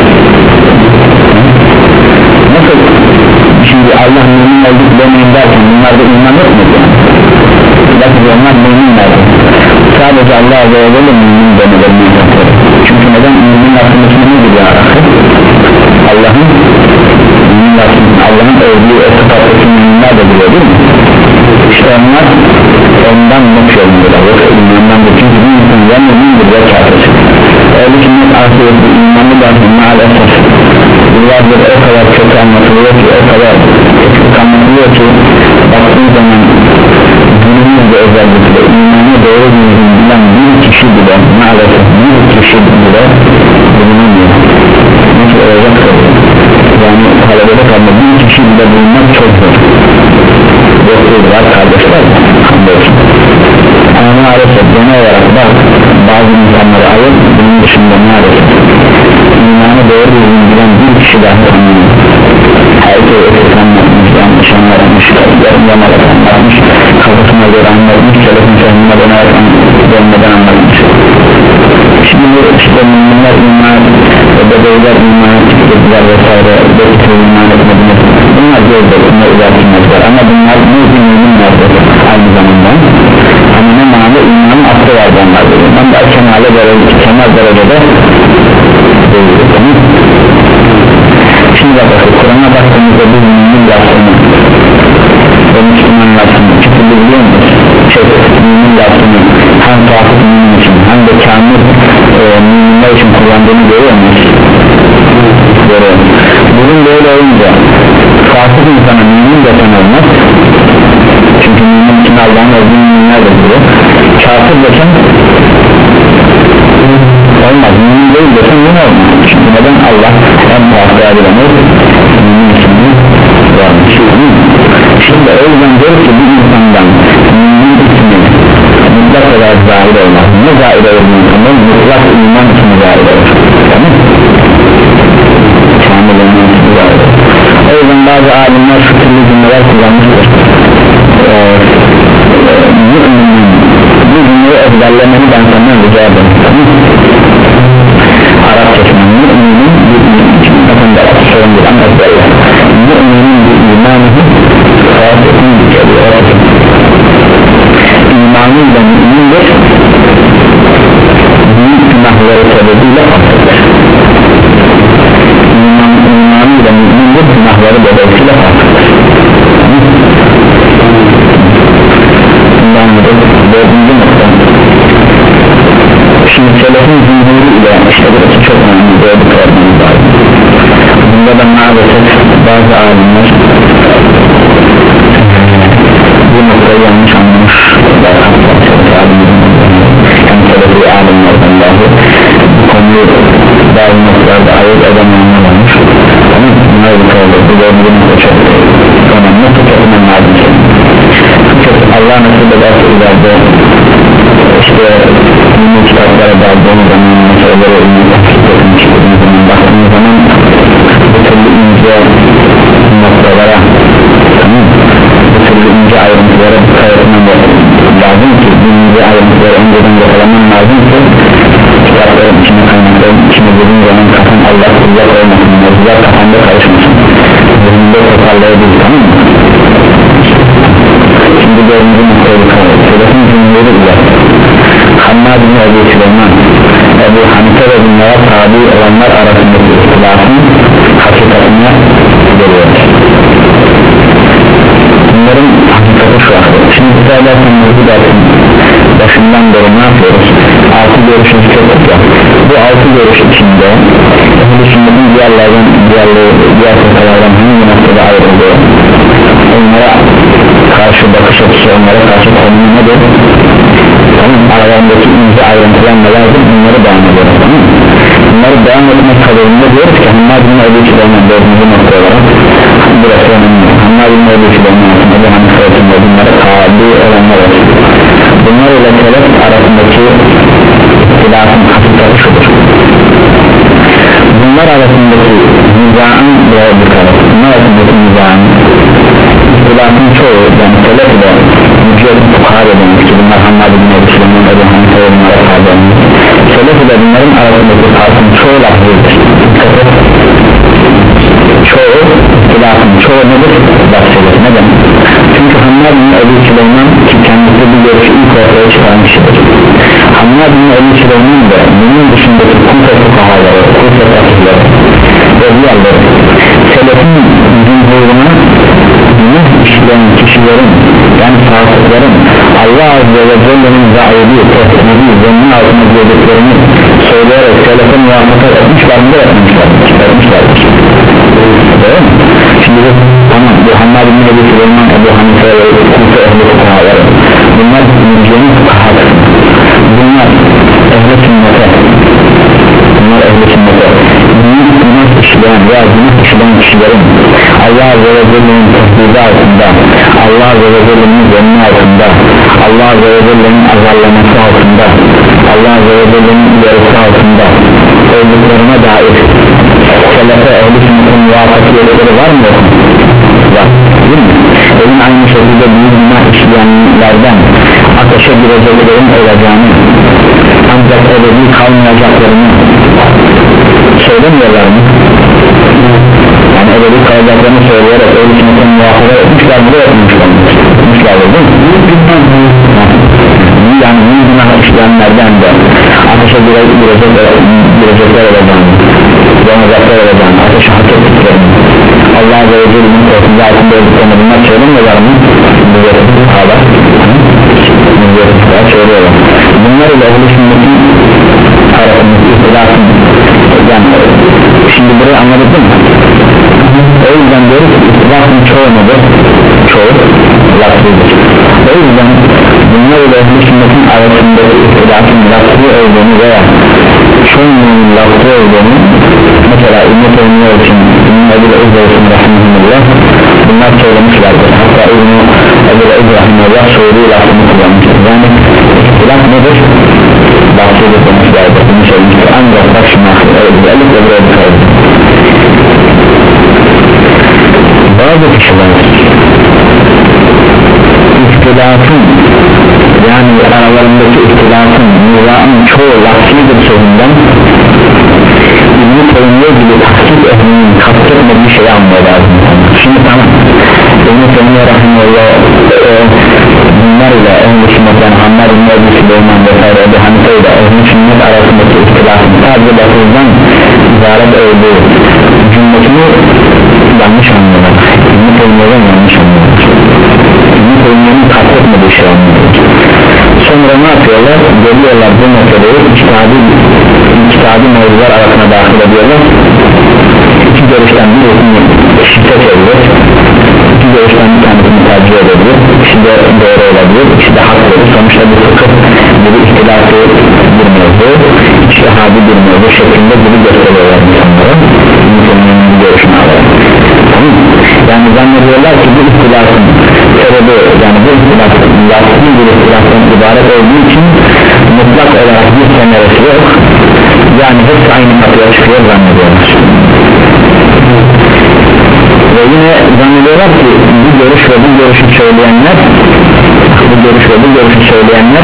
Nasıl şimdi Allah mümin olduk demeyin derken bunlarda iman yok mu yani? Bakın onlar müminlerdi. Sadece Allah Azze ve Celle mümin demelerini yapıyor. Çünkü neden mümin aslında nedir ya? Allah'ın Allah'ın övdüğü o sıfatlısı müminler de biliyor değil mi? İşte onlar ondan not yolundalar. Yoksa imandan da çünkü bir insan ya mümindir ya kafir. Öyle ki net ahireti imanlı da maalesef yıllardır o kadar kötü anlatılıyor ki o kadar kötü anlatılıyor ki baktığın zaman günümüzde özellikle imanı doğru düzgün bilen bir kişi bile maalesef bir kişi bile bulunamıyor. Nasıl olacak yani talebede kalma bir kişi bile bulunmak çok zor. Yoksullar kardeşler hamdolsun. Ama maalesef genel olarak da bazı insanları alıp bunun dışında maalesef imanı doğru düzgün bilen bir kişi dahi anlıyor. Herkes eksik anlatmış, yanlış anlatmış, yarım yamarak anlatmış, kafasına göre anlatmış, telefon kendine dönmeden anlatmış. Şimdi işte müminler iman, bebeğler iman, çıktılar vesaire, bekçe iman etmediler. Bunlar gözler, bunlar ilerlemezler ama bunlar mümin müminlerdir aynı zamanda. Ama ne manada imanın aklı var onlarda. Ben de kemale derecede, kemal derecede değildir. Şimdi bakın Kur'an'a baktığımızda bu mümin lafını ve Müslüman lafını çıkılı biliyor musunuz? Şey, mümin lafını hem fasık mümin için hem de kamil e, müminler için kullandığını görüyor musunuz? Görüyorum. Bunun böyle olunca fasık insana mümin desen olmaz, çünkü mümin için Allah'ın olduğunu müminler de diyor. Kafir desen olmaz, mümin değil desen yine olmaz, çünkü neden? Allah en fasık edilemez mümin ismini varmış. Şimdi o yüzden diyor ki bir insandan mümin ismini mutlak olarak zahir olmaz. Ne zahir olur bu insandan? Mutlak iman ismi zahir olur, tamam mı? Kamil iman ismi zahir olur. O yüzden bazı alimler şu türlü cümleler kullanmıştır. Ee, e, müminin bu cümleyi ezberlemeni ben senden rica ederim, tamam mı? Arapçasının müminin bakın da sorun değil ama ezberle. Müminin bir imanı fasıkın bir kere imanıyla mümindir, büyük günahları sebebiyle fasıktır. İman, imanıyla mümindir, günahları dolayısıyla fasıktır. Bundan da dördüncü nokta. Şimdi selefin zihniri ile işte burası çok önemli, böyle bir problem var. Bunda da maalesef bazı alimler bu noktayı yanlış anlamış, yani selefi alimlerden dahi bu konuyu bazı noktalarda ayırt edemeyenler olmuş, ama bunlar bir kaldı, bu dördüncü nokta çok önemli, çok önemli lazım. Allah nasıl ederse ileride işte ünlü kitaplara daldığımız zaman meseleleri ünlü kitapların çıktığımız zaman baktığımız zaman bu türlü ince noktalara, tamam, bu türlü ince ayrıntılara dikkat etmem lazım ki bu ince ayrıntıları önceden yakalaman lazım ki kitapların içine, kaynakların içine girdiğin zaman kafan Allah kullak olmasın, mevzular kafanda karışmasın, zihninde toparlayabilir, tamam mı? Şimdi dördüncü noktaya dikkat et. Selefin cümleleri ile Hammad bin Ebu Süleyman, Ebu Hanife ve bunlara tabi olanlar arasındaki ihtilafın hakikatine geliyor. Bunların hakikati şu an. Şimdi söylersen bu dersin başından beri ne yapıyoruz? Altı görüşün tuttuk ya. Bu altı görüş içinde bu sünnetin diğerlerden diğerleri, diğer fırkalardan hangi noktada ayrılıyor? Onlara karşı bakış açısı, onlara karşı konu nedir? Tamam, aralarındaki ince ayrıntılar nelerdir? Bunları beyan ediyoruz, tamam mı? Bunları beyan etmek kadarında diyoruz ki Hammad bin Ebu Süleyman dördüncü nokta olarak burası önemli. Hammad bin Ebu Süleyman aslında bu hangi sayısında bunlara tabi olanlar olsun. Bunlar ile selef arasındaki ihtilafın hakikati şudur. Bunlar arasındaki nizâın buraya dikkat et. Bunlar arasındaki nizâın ihtilafın çoğu, yani selef ile mücadele fukhâr edilmiş ki bunlar Hammad bin Ebu Süleyman Ebu Hanife ve bunlara tabi olmuş. Selef ile bunların arasındaki farkın çoğu lafzıdır. Çoğu ihtilafın çoğu nedir? Lafzıdır. Neden? Çünkü Hammad bin Ebu Süleyman ki kendisi bu görüşü ilk ortaya çıkaran kişidir. Hammad bin Ebu Süleyman da bunun dışındaki Kufa fukahaları, Kufa fakirleri ve diğerleri selefin cumhuruna günah işleyen kişilerin, yani fasıkların Allah Azze ve Celle'nin zahiri, tehdidi, zemmin altına girdiklerini söyleyerek selefe muvafakat etmişler mi? Etmişlerdir, etmişlerdir. Değil mi? Şimdi bu, tamam, bu Hammad bin Ebu Süleyman, Ebu Hanife ve Kufa ehli fukahaları, bunlar mürciyenin fukahaları, bunlar ehli sünnete, bunlar ehli sünnete büyük günah işleyen veya günah işleyen kişilerin Allah Azze ve Celle'nin tehdidi altında, Allah Azze ve Celle'nin zemini altında, Allah Azze ve Celle'nin azarlaması altında, Allah Azze ve Celle'nin uyarısı altında olduklarına dair selefe ehli sünnetin muvafakiyetleri var mı? Var, değil mi? Evin aynı şekilde büyük günah işleyenlerden ateşe gireceklerin olacağını, ancak ebedi kalmayacaklarını söylemiyorlar mı? Yani ebedi kalacaklarını söyleyerek öyle sünnetin muhafaza etmişler mi de etmişler mi? Etmişler değil mi? Yani büyük günah işleyenlerden de ateşe girecekler, girecekler olacağını, yanacaklar olacağını, ateşe hak ettiklerini, Allah Azze ve Celle'nin korkunca altında olduklarını bunlar söylemiyorlar mı? Müzerreti hala müzerreti söylüyorlar. Bunlar ile ehl-i sünnetin arasındaki ihtilafın, yani şimdi burayı anladık değil mi? O yüzden diyoruz ki ihtilafın çoğu nedir? Çoğu lafzıdır. O yüzden bunlar ile ehl-i sünnetin arasındaki ihtilafın lafzı olduğunu veya çoğunluğun lafzı olduğunu, mesela İbn-i Teymiye için İbn-i Ebu Ezzeysin Rahimullah bunlar söylemişlerdir. Hatta İbn-i Ebu Ezzeysin soyduğu lafını kullanmıştır. Yani ihtilaf nedir? Lafzıdır demişlerdir. Bunu söylemiştir. Ancak bak şimdi özellikle buraya dikkat edin. Bazı kişiler ihtilafın, yani aralarındaki ihtilafın nizamın çoğu lafzıdır sözünden İbn-i Teymiye gibi tahkik ehlinin kastetmediği şeyi anlıyor lazım. Şimdi tamam, İbn-i Teymiye Rahimullah e, bunlar ile ehl-i sünnet, yani Hammad İbn-i Ebu Süleyman vesaire Ebu Hanife ile ehl-i sünnet arasındaki ihtilafın sadece lafızdan ibaret olduğu cümletini yanlış anlıyorlar. İbn-i Teymiye'den yanlış anlıyorlar. İbn-i Teymiye'nin kastetmediği şey anlıyorlar. Sonra ne yapıyorlar? Geliyorlar bu meseleyi içtihadi içtihadi mevzular arasına dahil ediyorlar. İki görüşten birisini şirke çevirir, iki görüşten bir tanesini tercih edebilir, ikisi de doğru olabilir, ikisi de hak verir. Sonuçta bu fıkıh gibi ihtilafı bir mevzu, içtihadi bir mevzu şeklinde bunu gösteriyorlar insanlara. İnsanların bir görüşünü alarak, tamam. Yani zannediyorlar ki bu ihtilafın sebebi, yani bu ihtilafın lafzı bir ihtilaftan ibaret olduğu için mutlak olarak bir semeresi yok, yani hepsi aynı kapıya çıkıyor zannediyorlar. Ve yine zannediyorlar ki bu görüş ve bu görüşü söyleyenler bu görüş ve bu görüşü söyleyenler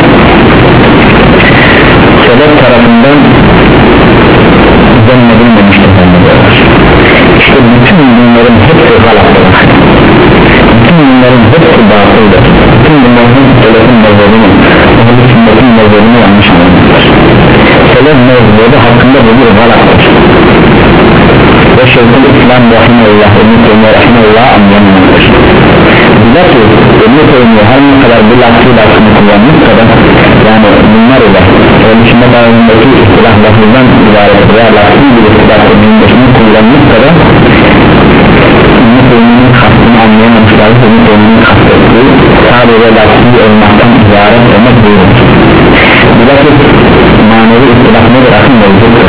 sebep tarafından zannedilmemiştir zannediyorlar. İşte bütün bunların hepsi galattır, bütün bunların hepsi batıldır, bütün bunların selefin mezhebini, ehl-i sünnetin mezhebini yanlış anlamışlar. Selef mezhebi hakkında bu bir galattır ve Şeyhül İslam Rahimullah, İbn-i Teymiye Rahimullah anlayamamıştır. Diler ki İbn-i Teymiye her ne kadar bu lafzı lafzını kullanmışsa da, yani bunlar ile ehl-i sünnet arasındaki ihtilaf lafzından ibaret veya lafzı bir ihtilaf edilmesini kullanmışsa da İbn-i Teymiye'nin kastını anlayamamışlar. İbn-i Teymiye'nin kastettiği sadece lafzı olmaktan ibaret demek değildir. Diler ki manevi ihtilaf nedir? Akın mevcuttur.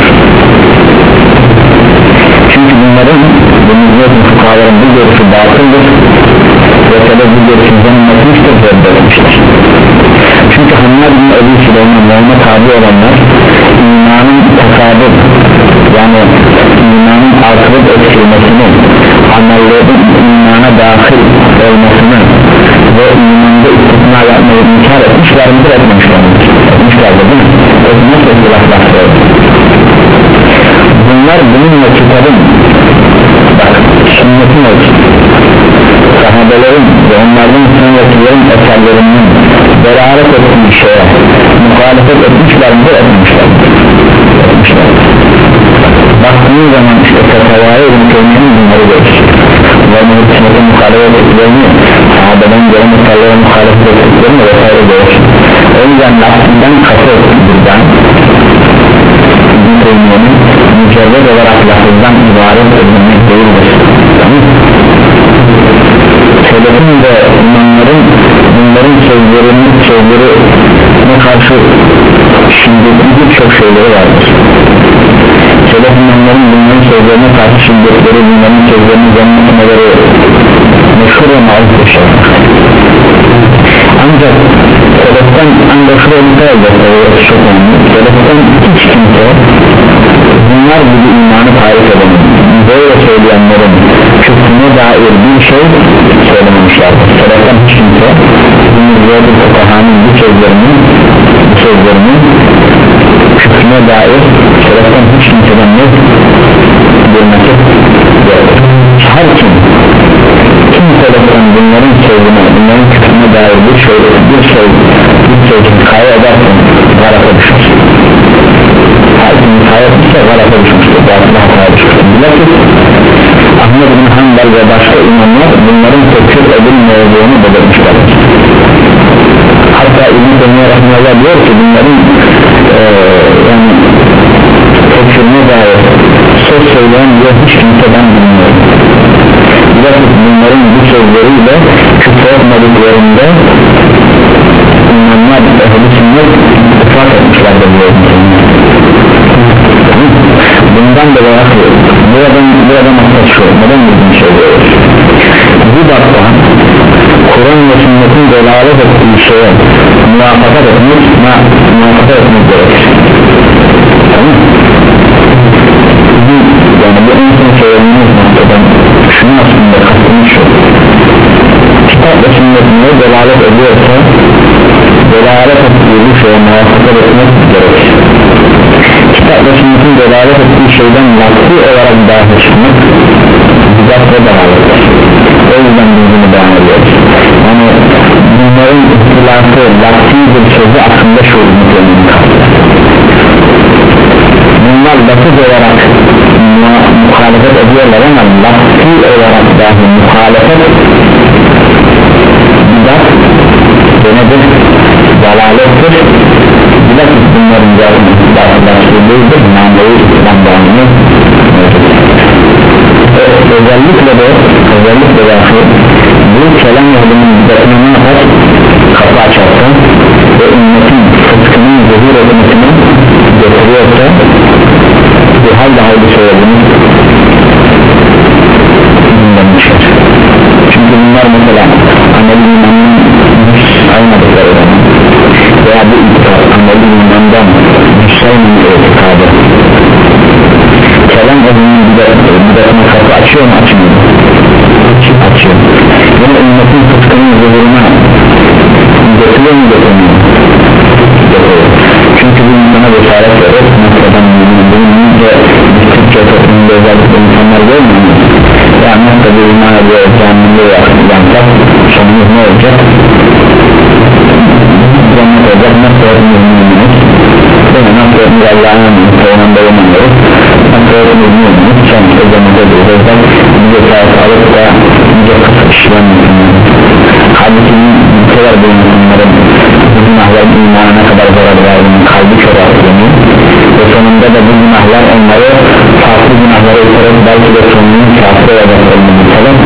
Çünkü bunların bu müzmin fukahaların bu görüşü batıldır ve sebep bu görüşün zannetmiştir, reddetmiştir. Çünkü Hammad bin Ebu Süleyman'larına tabi olanlar imanın takadır, yani imanın akıbet etkilemesini, amellerin imana dahil olmasını ve imanda istisna yapmayı inkar etmişler midir, etmemişler midir? Etmişlerdir değil mi? Etmez etkilaslar. Bunlar bununla kitabın, bak sünnetin olsun, sahabelerin ve onlardan sonrakilerin eserlerinin beraat ettiği şeye muhalefet etmişler mi? Etmişler etmişler. Baktığın zaman işte Fetavaya İbn-i Teymiye'nin bunları görür ve muhalefete muhalefet ettiklerini, sahabeden gelen eserlere muhalefet ettiklerini vesaire görür. O yüzden lafından katı buradan İbn-i Teymiye'nin mücerred olarak lafızdan ibaret edilmek değildir. Selefin ve imamların bunların sözlerinin sözlerine karşı şiddetli birçok şeyleri vardır. Selef imamların bunların sözlerine karşı şiddetleri, bunların sözlerini zannetmeleri meşhur ve mazur bir şey. Ancak seleften ancak şuraya dikkat edecekler, çok önemli. Seleften hiç kimse bunlar gibi imanı tarif edelim, böyle söyleyenlerin küfrüne dair bir şey söylememişlerdir. Seleften hiç kimse bu fukahanın bu sözlerinin bu sözlerinin küfrüne dair seleften hiç kimseden ne bilmesi yoktur. Her kim kim seleften bunların sözüne, bunların küfrüne dair bir şey bir şey bir sözün kaya edersen garapa düşür. Her kim kaya ederse garapa düşmüştür, batına kaya düşmüştür. Bilakis Ahmed bin Hanbel ve başka imamlar bunların tekfir edilmeyeceğini belirtmişlerdir. Hatta İbn-i Teymiye Rahimullah diyor ki bunların ee, yani tekfirine dair söz söyleyen diyor hiç kimseden bilmiyorum. onların bu sözleriyle küfretmediklerinde İmamlar ehl-i sünnet ittifak etmişlerdir. Bundan dolayı buradan burada maksat şu, neden bir şey diyoruz? Bu dakika Kur'an ve sünnetin delalet ettiği şeye muvafakat etmek muvafakat etmek gerekir. Tamam. Yani bu en son söylediğimiz noktadan şunu aslında kastımız şu: kitap ve sünnetine delalet ediyorsa delalet ettiği bu şeye muvafakat etmek gerekir. Kitap ve sünnetin delalet ettiği şeyden lafzı olarak dahil çıkmak bidat ve delalettir. O yüzden biz bunu devam ediyoruz. Yani bunların ihtilafı lafzı bir sözü aslında şu ümitenin kalıyor. Bunlar lafız olarak muhalefet ediyorlar ama lafzı olarak dahi muhalefet bidat ve nedir? Dalalettir. Bidat bunların lafzı değildir. Manevi İslam bağımlı. Özellikle de özellikle de bu kelam ehlinin bidatına ne yapar? Kapı açarsa ve ümmetin fıskının zuhur etmesini getiriyorsa bu halde haydi söylediğimiz dinlenmiştir. Çünkü bunlar mesela amel-i imanın saymadıkları zaman veya bu itikad amel-i imandan müsaymanın itikadı kelam ehlinin bidatına kapı açıyor mu açmıyor mu? Açıyor. Yine ümmetin fıskının zuhuruna getiriyor mu getirmiyor mu? Çünkü bu insana cesaret verir. Noktadan bulununca Türkçe toplumunda özellikle insanlar görmüyor mu? Yani noktada iman ediyor, canlılığı yapacak, sonumuz ne olacak? Cennet olacak, nasıl öğrenilmeyecek? Değil mi? Nasıl öğrenilmeyecek? Allah'ın emrinin sonunda olmanları nasıl öğrenilmeyecek? Sonuçta cennete duracak, bir cesaret alıp da bir kısa işlenmeyecek. Halbuki bu kadar bu insanların bu günahların imana ne kadar zarar verdiğini kalbi kör attığını ve sonunda da bu günahlar onları farklı günahlara iterek belki de sonunun kafir olabileceğini bilseler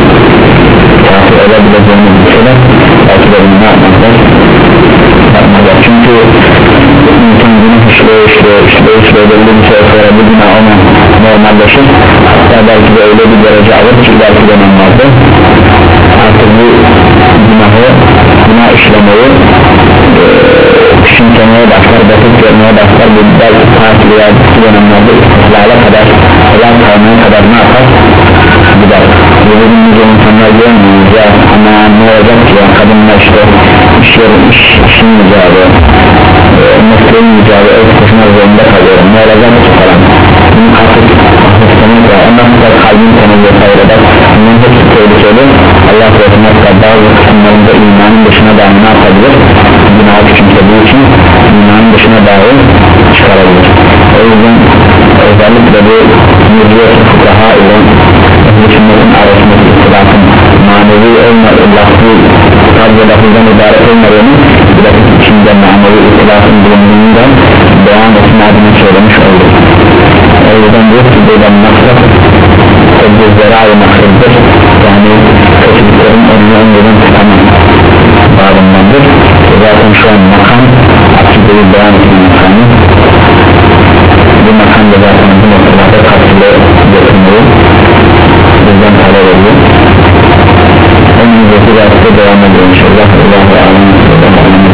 kafir olabileceğini bilseler belki de bunu ne yapmazlar? Yapmazlar. Çünkü insan günah işleye işleye işleye işleye belli bir süre sonra bu günah ona normalleşir, hatta belki de öyle bir derece alır ki belki de normalde artık bu günahı, günah işlemeyi e, küçümsemeye başlar, basit görmeye başlar. Bu belki tatil veya bu dönemlerde istihlale kadar helal kalmaya kadar ne yapar? Gider. Birbirimize insanlar görmüyoruz ya, ama ne olacak ki ya, kadınlar işte iş yeri, iş, işin mücadele e, mesleğin mücadele ev koşma zorunda kalıyorum, ne olacak ki falan. Bunun artık ahmetlemek var, ondan sonra kalbin tanığı vesaire der. Bunun hepsi tehlikeli. Allah korusun, hatta bazı kısımlarında imanın dışına dair ne yapabilir? Günah küçümsediği için imanın dışına dair çıkarabilir. O yüzden özellikle bu mürciyet fukaha ile ehl-i sünnetin arasındaki ihtilafın manevi olmadığı, lafzı sadece lafızdan ibaret olmadığını bilakis içinde manevi ihtilafın bulunduğundan devam etme adını söylemiş olduk. O yüzden bu türden maksat tedbirlere ayrı maksatdır. Yani kötülüklerin önüne önceden tutamam bağımdandır. Zaten şu an makam akideyi beyan etme makamı. Bu makam da zaten bu noktalarda karşılığı getirmeyi bizden talep ediyor. Onun üzerinde devam ediyor inşallah. Allah'a emanet olun.